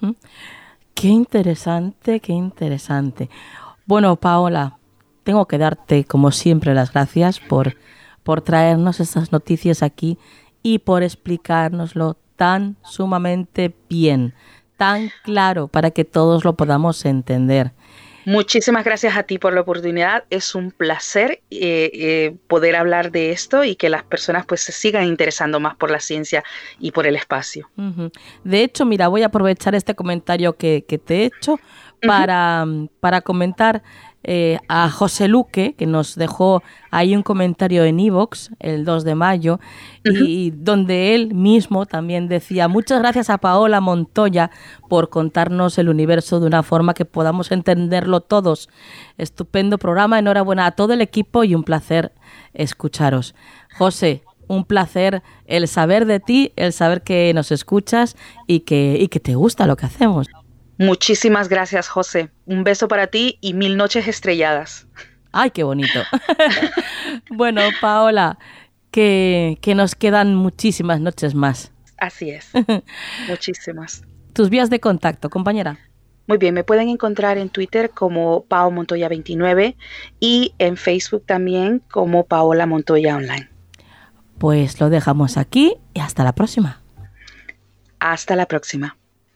Qué interesante, qué interesante. Bueno, Paola, tengo que darte, como siempre, las gracias por traernos estas noticias aquí y por explicárnoslo tan sumamente bien, tan claro, para que todos lo podamos entender. Muchísimas gracias a ti por la oportunidad. Es un placer poder hablar de esto y que las personas pues se sigan interesando más por la ciencia y por el espacio. De hecho, mira, voy a aprovechar este comentario que te he hecho para comentar a José Luque, que nos dejó ahí un comentario en iVoox el 2 de mayo, y donde él mismo también decía: muchas gracias a Paola Montoya por contarnos el universo de una forma que podamos entenderlo todos. Estupendo programa, enhorabuena a todo el equipo y un placer escucharos. José, un placer el saber de ti, el saber que nos escuchas y que te gusta lo que hacemos. Muchísimas gracias, José. Un beso para ti y 1000 noches estrelladas. ¡Ay, qué bonito! Bueno, Paola, que nos quedan muchísimas noches más. Así es, muchísimas. Tus vías de contacto, compañera. Muy bien, me pueden encontrar en Twitter como Pao Montoya 29 y en Facebook también como Paola Montoya Online. Pues lo dejamos aquí y hasta la próxima. Hasta la próxima.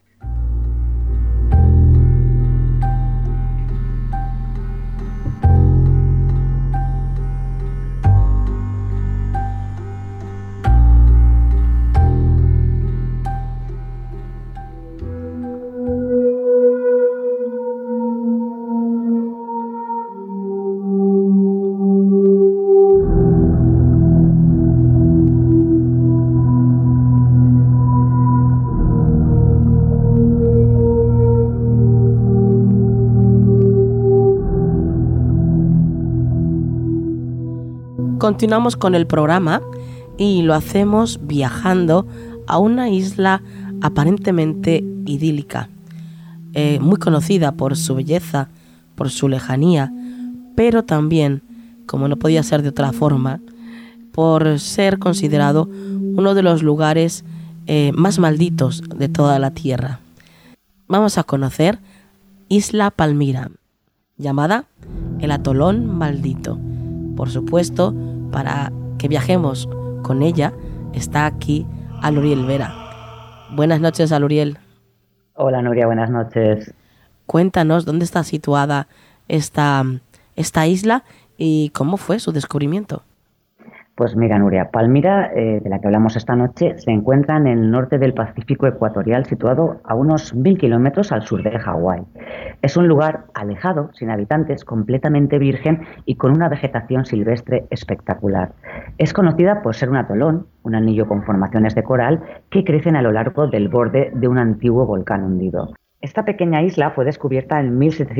Continuamos con el programa y lo hacemos viajando a una isla aparentemente idílica, muy conocida por su belleza, por su lejanía, pero también, como no podía ser de otra forma, por ser considerado uno de los lugares más malditos de toda la Tierra. Vamos a conocer Isla Palmira, llamada el Atolón Maldito. Por supuesto, para que viajemos con ella, está aquí Aluriel Vera. Buenas noches, Aluriel. Hola, Nuria, buenas noches. Cuéntanos dónde está situada esta isla y cómo fue su descubrimiento. Pues mira, Nuria, Palmira, de la que hablamos esta noche, se encuentra en el norte del Pacífico ecuatorial, situado a unos 1000 kilómetros al sur de Hawái. Es un lugar alejado, sin habitantes, completamente virgen y con una vegetación silvestre espectacular. Es conocida por ser un atolón, un anillo con formaciones de coral que crecen a lo largo del borde de un antiguo volcán hundido. Esta pequeña isla fue descubierta en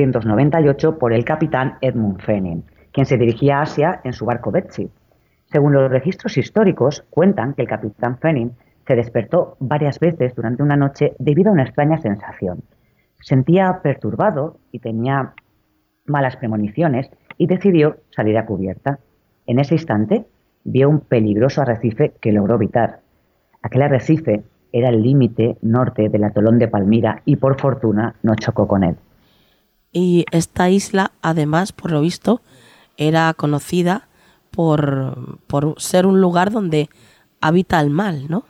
1798 por el capitán Edmund Fanning, quien se dirigía a Asia en su barco Betsy. Según los registros históricos, cuentan que el capitán Fanning se despertó varias veces durante una noche debido a una extraña sensación. Se sentía perturbado y tenía malas premoniciones y decidió salir a cubierta. En ese instante vio un peligroso arrecife que logró evitar. Aquel arrecife era el límite norte del atolón de Palmira y por fortuna no chocó con él. Y esta isla, además, por lo visto, era conocida por ser un lugar donde habita el mal, ¿no?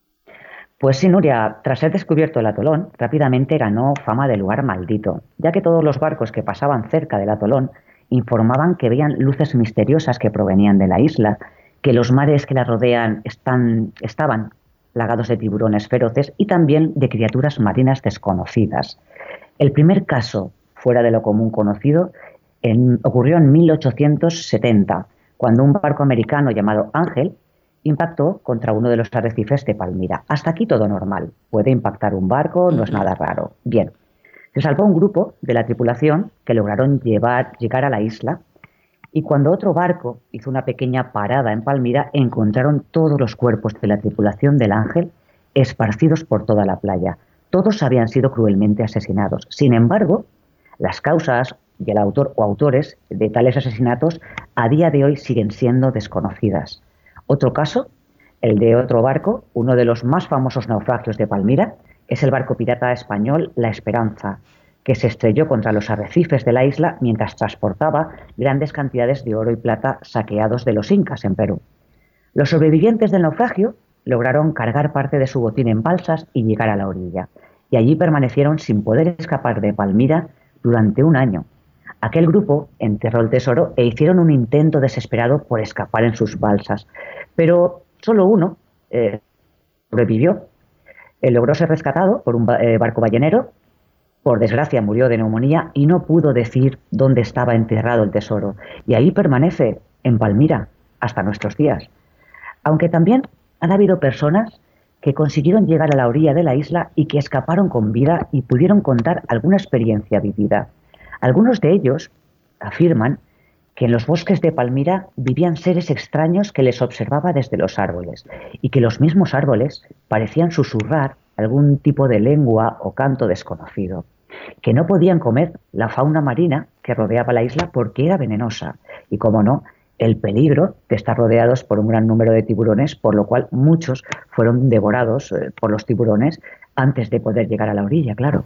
Pues sí, Nuria, tras ser descubierto el atolón, rápidamente ganó fama de lugar maldito, ya que todos los barcos que pasaban cerca del atolón informaban que veían luces misteriosas que provenían de la isla, que los mares que la rodean estaban plagados de tiburones feroces y también de criaturas marinas desconocidas. El primer caso fuera de lo común conocido ocurrió en 1870, cuando un barco americano llamado Ángel impactó contra uno de los arrecifes de Palmira. Hasta aquí todo normal. Puede impactar un barco, no es nada raro. Bien, se salvó un grupo de la tripulación que lograron llegar a la isla y cuando otro barco hizo una pequeña parada en Palmira, encontraron todos los cuerpos de la tripulación del Ángel esparcidos por toda la playa. Todos habían sido cruelmente asesinados. Sin embargo, las causas y el autor o autores de tales asesinatos a día de hoy siguen siendo desconocidas. Otro caso, el de otro barco, uno de los más famosos naufragios de Palmira, es el barco pirata español La Esperanza, que se estrelló contra los arrecifes de la isla mientras transportaba grandes cantidades de oro y plata saqueados de los incas en Perú. Los sobrevivientes del naufragio lograron cargar parte de su botín en balsas y llegar a la orilla, y allí permanecieron sin poder escapar de Palmira durante un año. Aquel grupo enterró el tesoro e hicieron un intento desesperado por escapar en sus balsas, pero solo uno sobrevivió. Logró ser rescatado por un barco ballenero. Por desgracia murió de neumonía y no pudo decir dónde estaba enterrado el tesoro. Y ahí permanece, en Palmira, hasta nuestros días. Aunque también han habido personas que consiguieron llegar a la orilla de la isla y que escaparon con vida y pudieron contar alguna experiencia vivida. Algunos de ellos afirman que en los bosques de Palmira vivían seres extraños que les observaba desde los árboles y que los mismos árboles parecían susurrar algún tipo de lengua o canto desconocido, que no podían comer la fauna marina que rodeaba la isla porque era venenosa y, como no, el peligro de estar rodeados por un gran número de tiburones, por lo cual muchos fueron devorados por los tiburones antes de poder llegar a la orilla, claro.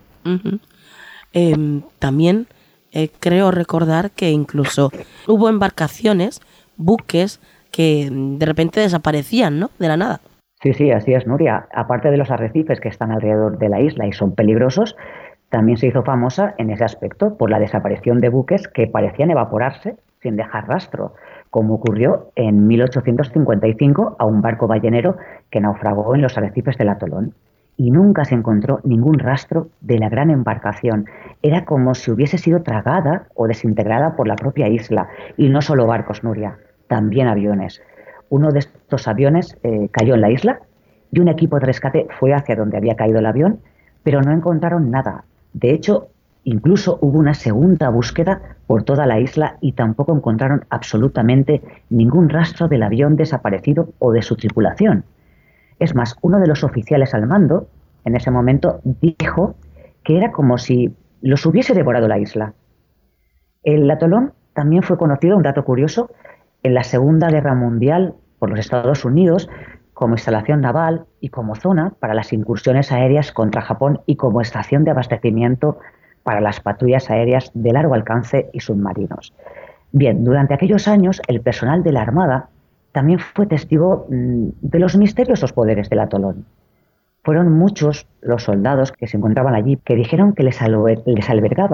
También creo recordar que incluso hubo embarcaciones, buques, que de repente desaparecían, ¿no? De la nada. Sí, así es, Nuria. Aparte de los arrecifes que están alrededor de la isla y son peligrosos, también se hizo famosa en ese aspecto por la desaparición de buques que parecían evaporarse sin dejar rastro, como ocurrió en 1855 a un barco ballenero que naufragó en los arrecifes del atolón. Y nunca se encontró ningún rastro de la gran embarcación. Era como si hubiese sido tragada o desintegrada por la propia isla. Y no solo barcos, Nuria, también aviones. Uno de estos aviones cayó en la isla y un equipo de rescate fue hacia donde había caído el avión, pero no encontraron nada. De hecho, incluso hubo una segunda búsqueda por toda la isla y tampoco encontraron absolutamente ningún rastro del avión desaparecido o de su tripulación. Es más, uno de los oficiales al mando, en ese momento, dijo que era como si los hubiese devorado la isla. El atolón también fue conocido, un dato curioso, en la Segunda Guerra Mundial por los Estados Unidos como instalación naval y como zona para las incursiones aéreas contra Japón y como estación de abastecimiento para las patrullas aéreas de largo alcance y submarinos. Bien, durante aquellos años el personal de la Armada también fue testigo de los misteriosos poderes del atolón. Fueron muchos los soldados que se encontraban allí que dijeron que les albergaba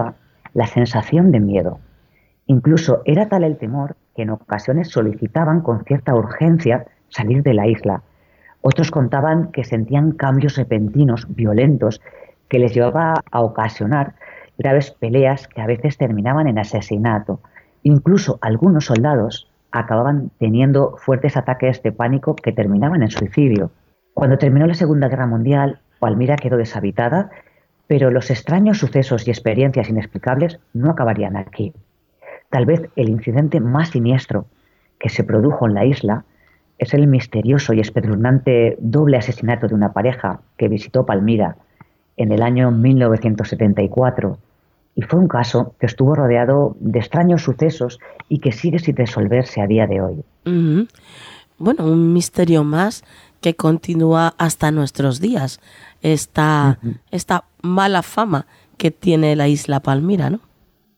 la sensación de miedo. Incluso era tal el temor que en ocasiones solicitaban con cierta urgencia salir de la isla. Otros contaban que sentían cambios repentinos, violentos, que les llevaba a ocasionar graves peleas que a veces terminaban en asesinato. Incluso algunos soldados acababan teniendo fuertes ataques de pánico que terminaban en suicidio. Cuando terminó la Segunda Guerra Mundial, Palmira quedó deshabitada, pero los extraños sucesos y experiencias inexplicables no acabarían aquí. Tal vez el incidente más siniestro que se produjo en la isla es el misterioso y espeluznante doble asesinato de una pareja que visitó Palmira en el año 1974, y fue un caso que estuvo rodeado de extraños sucesos y que sigue sin resolverse a día de hoy. Bueno, un misterio más que continúa hasta nuestros días, esta mala fama que tiene la isla Palmira, ¿no?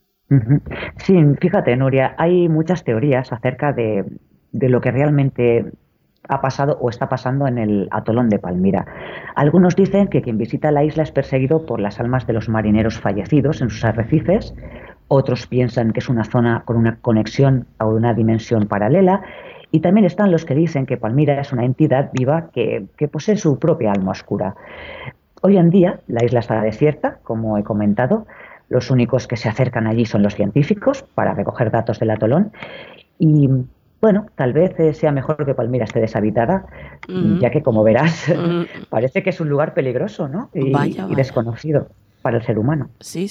Sí, fíjate, Nuria, hay muchas teorías acerca de lo que realmente ha pasado o está pasando en el atolón de Palmira. Algunos dicen que quien visita la isla es perseguido por las almas de los marineros fallecidos en sus arrecifes. Otros piensan que es una zona con una conexión a una dimensión paralela. Y también están los que dicen que Palmira es una entidad viva que posee su propia alma oscura. Hoy en día la isla está desierta, como he comentado. Los únicos que se acercan allí son los científicos para recoger datos del atolón. Y bueno, tal vez sea mejor que Palmira esté deshabitada, ya que, como verás, parece que es un lugar peligroso, ¿no? Y desconocido para el ser humano. Sí.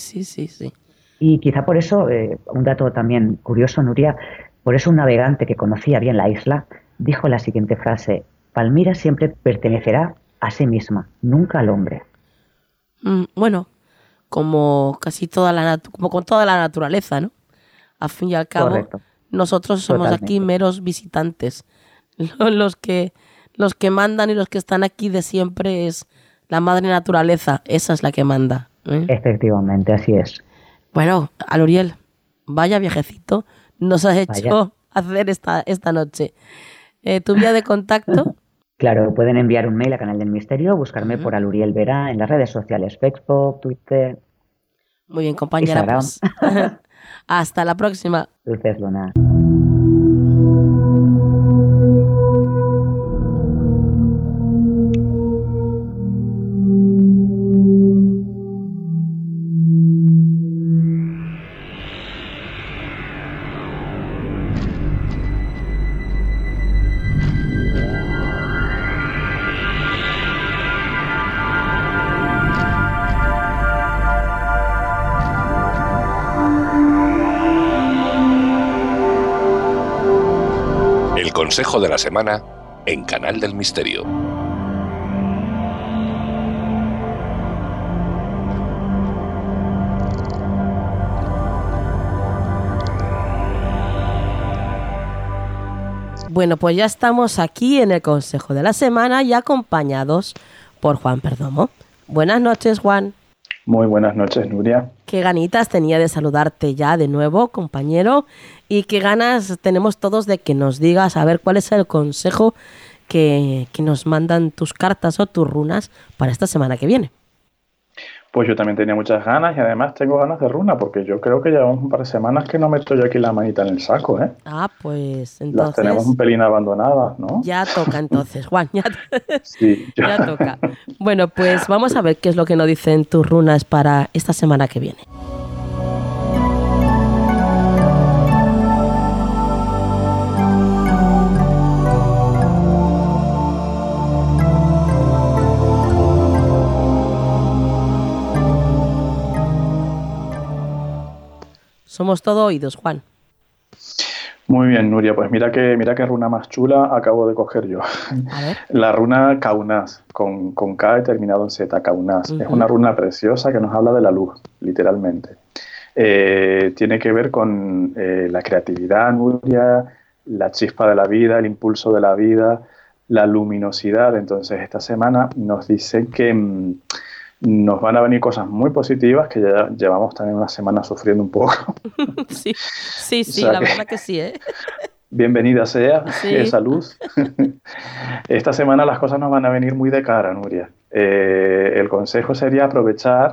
Y quizá por eso, un dato también curioso, Nuria, por eso un navegante que conocía bien la isla dijo la siguiente frase: Palmira siempre pertenecerá a sí misma, nunca al hombre. Bueno, como casi como con toda la naturaleza, ¿no? Al fin y al cabo, correcto. Nosotros somos aquí meros visitantes. Los que mandan y los que están aquí de siempre es la madre naturaleza. Esa es la que manda, ¿eh? Efectivamente, así es. Bueno, Aluriel, vaya viajecito nos has hecho hacer esta noche. ¿Tu vía de contacto? Claro, pueden enviar un mail a Canal del Misterio, buscarme por Aluriel Vera en las redes sociales, Facebook, Twitter. Muy bien, compañera. Pues, hasta la próxima. Dulces Luna. Consejo de la semana en Canal del Misterio. Bueno, pues ya estamos aquí en el Consejo de la Semana y acompañados por Juan Perdomo. Buenas noches, Juan. Muy buenas noches, Nuria. Qué ganitas tenía de saludarte ya de nuevo, compañero, y qué ganas tenemos todos de que nos digas a ver cuál es el consejo que nos mandan tus cartas o tus runas para esta semana que viene. Pues yo también tenía muchas ganas y además tengo ganas de runa porque yo creo que llevamos un par de semanas que no meto yo aquí la manita en el saco, ¿eh? Ah, pues entonces... Las tenemos un pelín abandonadas, ¿no? Ya toca entonces, Juan, Sí, ya toca. Bueno, pues vamos a ver qué es lo que nos dicen tus runas para esta semana que viene. Somos todo oídos, Juan. Muy bien, Nuria, pues mira qué runa más chula acabo de coger yo. A ver. La runa Kaunas, con K terminado en Z, Kaunas. Es una runa preciosa que nos habla de la luz, literalmente. Tiene que ver con la creatividad, Nuria, la chispa de la vida, el impulso de la vida, la luminosidad. Entonces, esta semana nos dice que nos van a venir cosas muy positivas, que ya llevamos también una semana sufriendo un poco. Sí, o sea, la verdad que sí, ¿eh? Bienvenida sea esa luz. Esta semana las cosas nos van a venir muy de cara, Nuria. El consejo sería aprovechar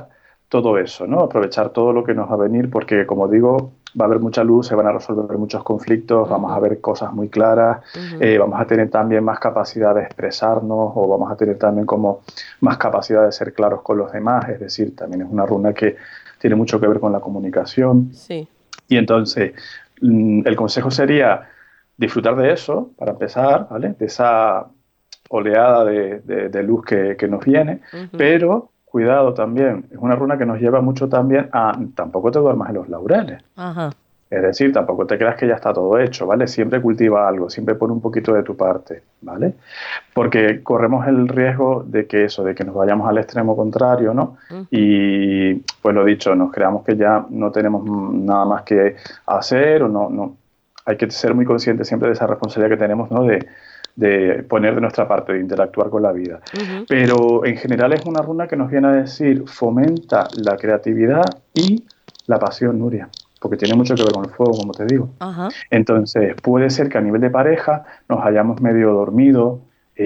todo eso, ¿no? Aprovechar todo lo que nos va a venir, porque, como digo, va a haber mucha luz, se van a resolver muchos conflictos, vamos a ver cosas muy claras, vamos a tener también más capacidad de expresarnos, o vamos a tener también como más capacidad de ser claros con los demás, es decir, también es una runa que tiene mucho que ver con la comunicación. Sí. Y entonces, el consejo sería disfrutar de eso, para empezar, ¿vale? De esa oleada de luz que nos viene, pero cuidado también, es una runa que nos lleva mucho también a tampoco te duermas en los laureles. Ajá. Es decir, tampoco te creas que ya está todo hecho, ¿vale? Siempre cultiva algo, siempre pon un poquito de tu parte, ¿vale? Porque corremos el riesgo de que nos vayamos al extremo contrario, ¿no? Y, pues lo dicho, nos creamos que ya no tenemos nada más que hacer o no. Hay que ser muy conscientes siempre de esa responsabilidad que tenemos, ¿no? De poner de nuestra parte, de interactuar con la vida. Pero en general es una runa que nos viene a decir, fomenta la creatividad y la pasión, Nuria, porque tiene mucho que ver con el fuego, como te digo. Entonces, puede ser que a nivel de pareja nos hayamos medio dormido,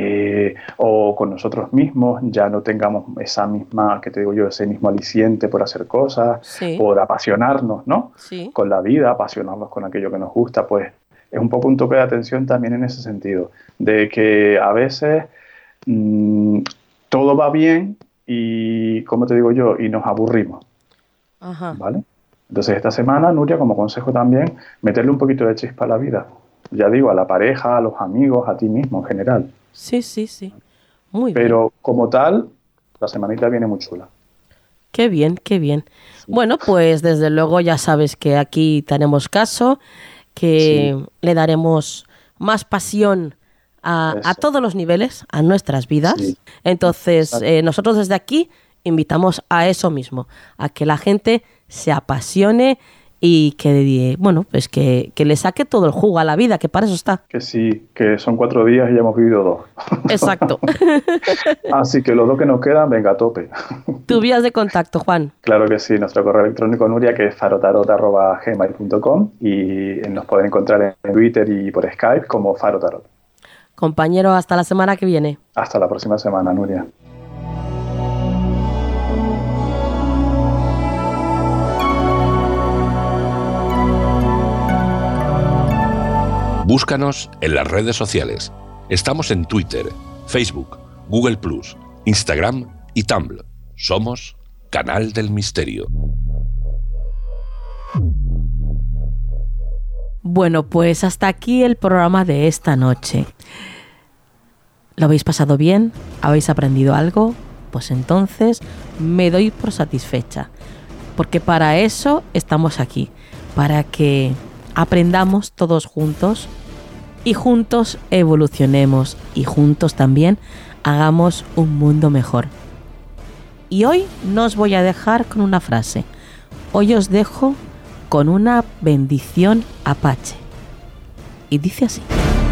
o con nosotros mismos ya no tengamos esa misma, que te digo yo, ese mismo aliciente por hacer cosas, por apasionarnos, ¿no? Con la vida, apasionarnos con aquello que nos gusta, pues es un poco un toque de atención también en ese sentido, de que a veces todo va bien y, como te digo yo, y nos aburrimos, ¿vale? Entonces esta semana, Nuria, como consejo también, meterle un poquito de chispa a la vida, ya digo, a la pareja, a los amigos, a ti mismo en general. Sí, muy bien. Pero como tal, la semanita viene muy chula. Qué bien, qué bien. Sí. Bueno, pues desde luego ya sabes que aquí tenemos caso, que le daremos más pasión a todos los niveles, a nuestras vidas. Entonces, nosotros desde aquí invitamos a eso mismo, a que la gente se apasione y que, bueno, pues que le saque todo el jugo a la vida, que para eso está. Que sí, que son 4 días y ya hemos vivido 2. Exacto. Así que los 2 que nos quedan, venga, a tope. ¿Tu vías de contacto, Juan? Claro que sí, nuestro correo electrónico, Nuria, que es farotarot@gmail.com, y nos pueden encontrar en Twitter y por Skype como Farotarot. Compañero, hasta la semana que viene. Hasta la próxima semana, Nuria. Búscanos en las redes sociales. Estamos en Twitter, Facebook, Google+, Instagram y Tumblr. Somos Canal del Misterio. Bueno, pues hasta aquí el programa de esta noche. ¿Lo habéis pasado bien? ¿Habéis aprendido algo? Pues entonces me doy por satisfecha. Porque para eso estamos aquí. Para que aprendamos todos juntos y juntos evolucionemos y juntos también hagamos un mundo mejor. Y hoy no os voy a dejar con una frase. Hoy os dejo con una bendición apache. Y dice así.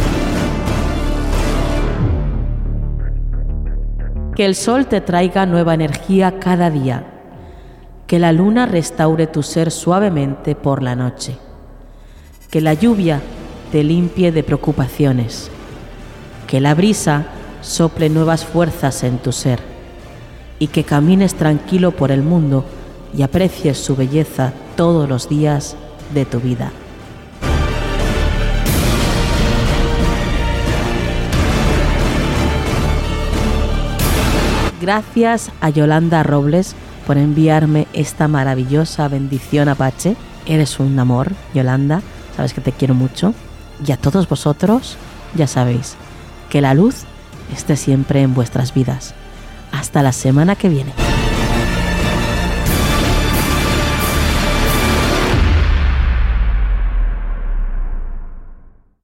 Que el sol te traiga nueva energía cada día. Que la luna restaure tu ser suavemente por la noche. Que la lluvia te limpie de preocupaciones. Que la brisa sople nuevas fuerzas en tu ser. Y que camines tranquilo por el mundo y aprecies su belleza todos los días de tu vida. Gracias a Yolanda Robles por enviarme esta maravillosa bendición apache. Eres un amor, Yolanda. Sabes que te quiero mucho. Y a todos vosotros, ya sabéis, que la luz esté siempre en vuestras vidas. Hasta la semana que viene.